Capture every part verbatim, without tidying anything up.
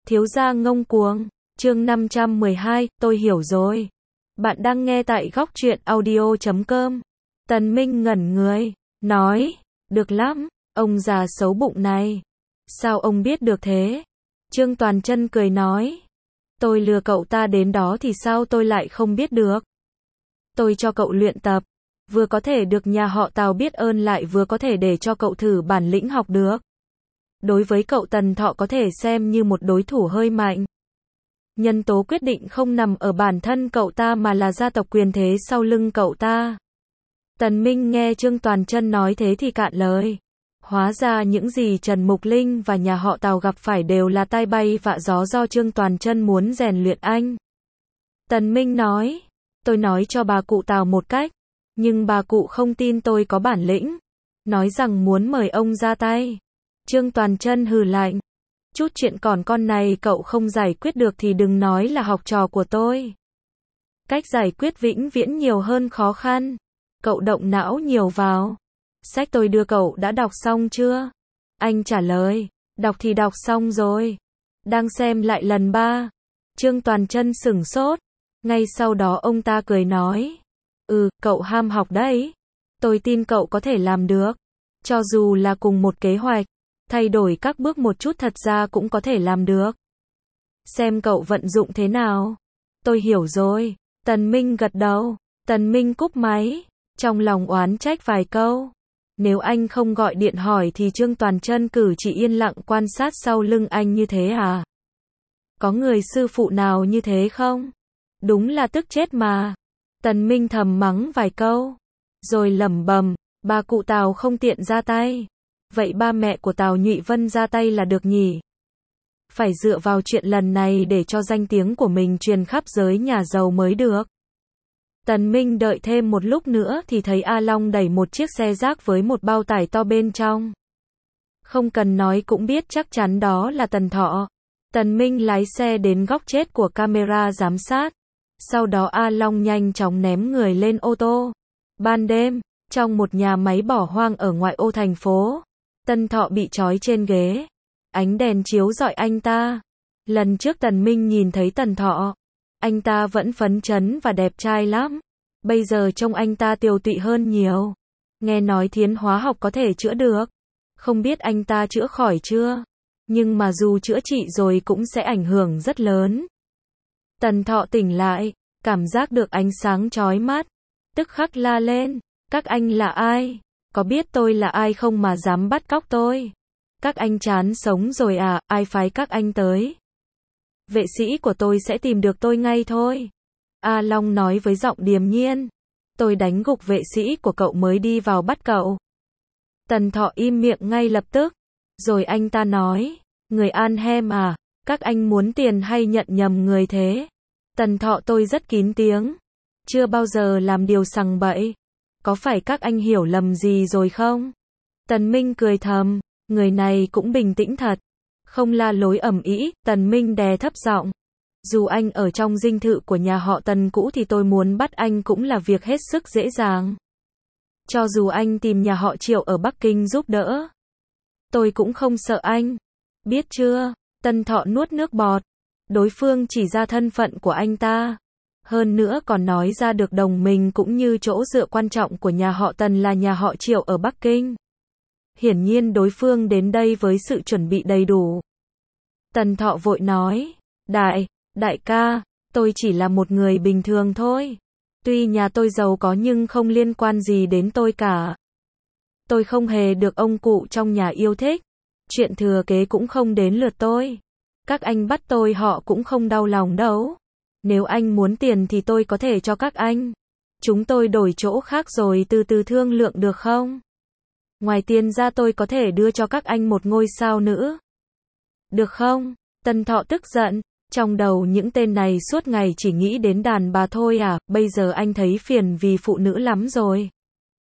Thiếu gia ngông cuồng, chương năm trăm mười hai, tôi hiểu rồi. Bạn đang nghe tại góc truyện audio chấm com. Tần Minh ngẩn người, nói, được lắm, ông già xấu bụng này. Sao ông biết được thế? Trương Toàn Chân cười nói, tôi lừa cậu ta đến đó thì sao tôi lại không biết được. Tôi cho cậu luyện tập, vừa có thể được nhà họ Tào biết ơn lại vừa có thể để cho cậu thử bản lĩnh học được. Đối với cậu Tần Thọ có thể xem như một đối thủ hơi mạnh. Nhân tố quyết định không nằm ở bản thân cậu ta mà là gia tộc quyền thế sau lưng cậu ta. Tần Minh nghe Trương Toàn Chân nói thế thì cạn lời. Hóa ra những gì Trần Mục Linh và nhà họ Tào gặp phải đều là tai bay vạ gió do Trương Toàn Chân muốn rèn luyện anh. Tần Minh nói, tôi nói cho bà cụ Tào một cách, nhưng bà cụ không tin tôi có bản lĩnh, nói rằng muốn mời ông ra tay. Trương Toàn Chân hừ lạnh, chút chuyện còn con này cậu không giải quyết được thì đừng nói là học trò của tôi. Cách giải quyết vĩnh viễn nhiều hơn khó khăn. Cậu động não nhiều vào. Sách tôi đưa cậu đã đọc xong chưa? Anh trả lời, đọc thì đọc xong rồi. Đang xem lại lần ba. Trương Toàn Chân sửng sốt. Ngay sau đó ông ta cười nói, ừ, cậu ham học đấy. Tôi tin cậu có thể làm được. Cho dù là cùng một kế hoạch, thay đổi các bước một chút thật ra cũng có thể làm được. Xem cậu vận dụng thế nào. Tôi hiểu rồi. Tần Minh gật đầu. Tần Minh cúp máy, trong lòng oán trách vài câu. Nếu anh không gọi điện hỏi thì Trương Toàn Chân cử chỉ yên lặng quan sát sau lưng anh như thế à? Có người sư phụ nào như thế không? Đúng là tức chết mà. Tần Minh thầm mắng vài câu, rồi lẩm bẩm, bà cụ Tào không tiện ra tay. Vậy ba mẹ của Tào Nhụy Vân ra tay là được nhỉ? Phải dựa vào chuyện lần này để cho danh tiếng của mình truyền khắp giới nhà giàu mới được. Tần Minh đợi thêm một lúc nữa thì thấy A Long đẩy một chiếc xe rác với một bao tải to bên trong. Không cần nói cũng biết chắc chắn đó là Tần Thọ. Tần Minh lái xe đến góc chết của camera giám sát. Sau đó A Long nhanh chóng ném người lên ô tô. Ban đêm, trong một nhà máy bỏ hoang ở ngoại ô thành phố, Tần Thọ bị trói trên ghế. Ánh đèn chiếu rọi anh ta. Lần trước Tần Minh nhìn thấy Tần Thọ, anh ta vẫn phấn chấn và đẹp trai lắm. Bây giờ trông anh ta tiều tụy hơn nhiều. Nghe nói thiến hóa học có thể chữa được. Không biết anh ta chữa khỏi chưa? Nhưng mà dù chữa trị rồi cũng sẽ ảnh hưởng rất lớn. Tần Thọ tỉnh lại, cảm giác được ánh sáng chói mắt. Tức khắc la lên, các anh là ai? Có biết tôi là ai không mà dám bắt cóc tôi? Các anh chán sống rồi à, ai phái các anh tới? Vệ sĩ của tôi sẽ tìm được tôi ngay thôi. A Long nói với giọng điềm nhiên. Tôi đánh gục vệ sĩ của cậu mới đi vào bắt cậu. Tần Thọ im miệng ngay lập tức. Rồi anh ta nói, người An Hem à, các anh muốn tiền hay nhận nhầm người thế? Tần Thọ tôi rất kín tiếng. Chưa bao giờ làm điều sằng bậy. Có phải các anh hiểu lầm gì rồi không? Tần Minh cười thầm, người này cũng bình tĩnh thật. Không la lối ầm ĩ, Tần Minh đè thấp giọng. Dù anh ở trong dinh thự của nhà họ Tần cũ thì tôi muốn bắt anh cũng là việc hết sức dễ dàng. Cho dù anh tìm nhà họ Triệu ở Bắc Kinh giúp đỡ, tôi cũng không sợ anh. Biết chưa? Tần Thọ nuốt nước bọt. Đối phương chỉ ra thân phận của anh ta. Hơn nữa còn nói ra được đồng minh cũng như chỗ dựa quan trọng của nhà họ Tần là nhà họ Triệu ở Bắc Kinh. Hiển nhiên đối phương đến đây với sự chuẩn bị đầy đủ. Tần Thọ vội nói, đại, đại ca, tôi chỉ là một người bình thường thôi. Tuy nhà tôi giàu có nhưng không liên quan gì đến tôi cả. Tôi không hề được ông cụ trong nhà yêu thích. Chuyện thừa kế cũng không đến lượt tôi. Các anh bắt tôi họ cũng không đau lòng đâu. Nếu anh muốn tiền thì tôi có thể cho các anh. Chúng tôi đổi chỗ khác rồi từ từ thương lượng được không? Ngoài tiền ra tôi có thể đưa cho các anh một ngôi sao nữa. Được không? Tần Thọ tức giận. Trong đầu những tên này suốt ngày chỉ nghĩ đến đàn bà thôi à, bây giờ anh thấy phiền vì phụ nữ lắm rồi.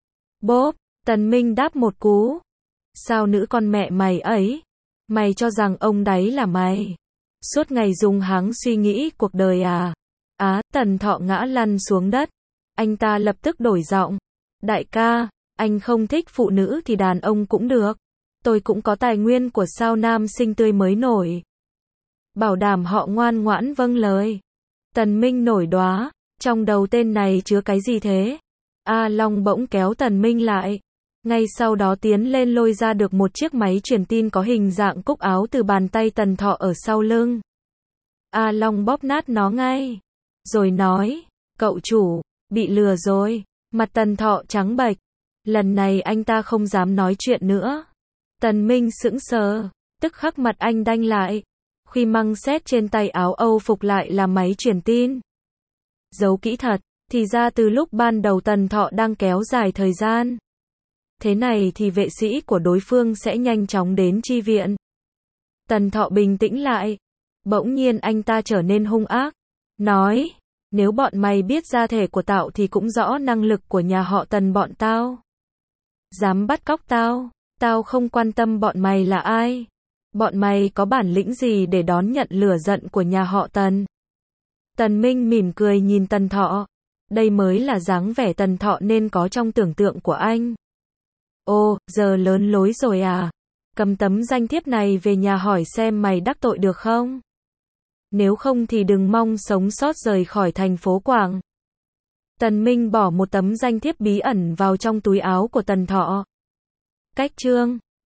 Bốp, Tần Minh đáp một cú. Sao nữ con mẹ mày ấy? Mày cho rằng ông đấy là mày? Suốt ngày dùng háng suy nghĩ cuộc đời à? Á, Tần Thọ ngã lăn xuống đất. Anh ta lập tức đổi giọng. Đại ca, anh không thích phụ nữ thì đàn ông cũng được. Tôi cũng có tài nguyên của sao nam sinh tươi mới nổi. bảo đảm họ ngoan ngoãn vâng lời. Tần Minh nổi đoá, trong đầu tên này chứa cái gì thế? A Long bỗng kéo Tần Minh lại. Ngay sau đó tiến lên lôi ra được một chiếc máy truyền tin có hình dạng cúc áo từ bàn tay Tần Thọ ở sau lưng. A Long bóp nát nó ngay. Rồi nói, cậu chủ, bị lừa rồi. Mặt Tần Thọ trắng bệch. Lần này anh ta không dám nói chuyện nữa. Tần Minh sững sờ, tức khắc mặt anh đanh lại. Khi măng xét trên tay áo Âu phục lại là máy truyền tin. Giấu kỹ thật, thì ra từ lúc ban đầu Tần Thọ đang kéo dài thời gian. Thế này thì vệ sĩ của đối phương sẽ nhanh chóng đến chi viện. Tần Thọ bình tĩnh lại. Bỗng nhiên anh ta trở nên hung ác. Nói, nếu bọn mày biết gia thể của tao thì cũng rõ năng lực của nhà họ Tần bọn tao. Dám bắt cóc tao, tao không quan tâm bọn mày là ai. Bọn mày có bản lĩnh gì để đón nhận lửa giận của nhà họ Tần? Tần Minh mỉm cười nhìn Tần Thọ. Đây mới là dáng vẻ Tần Thọ nên có trong tưởng tượng của anh. Ô, giờ lớn lối rồi à? Cầm tấm danh thiếp này về nhà hỏi xem mày đắc tội được không? Nếu không thì đừng mong sống sót rời khỏi thành phố Quảng. Tần Minh bỏ một tấm danh thiếp bí ẩn vào trong túi áo của Tần Thọ. Cách chương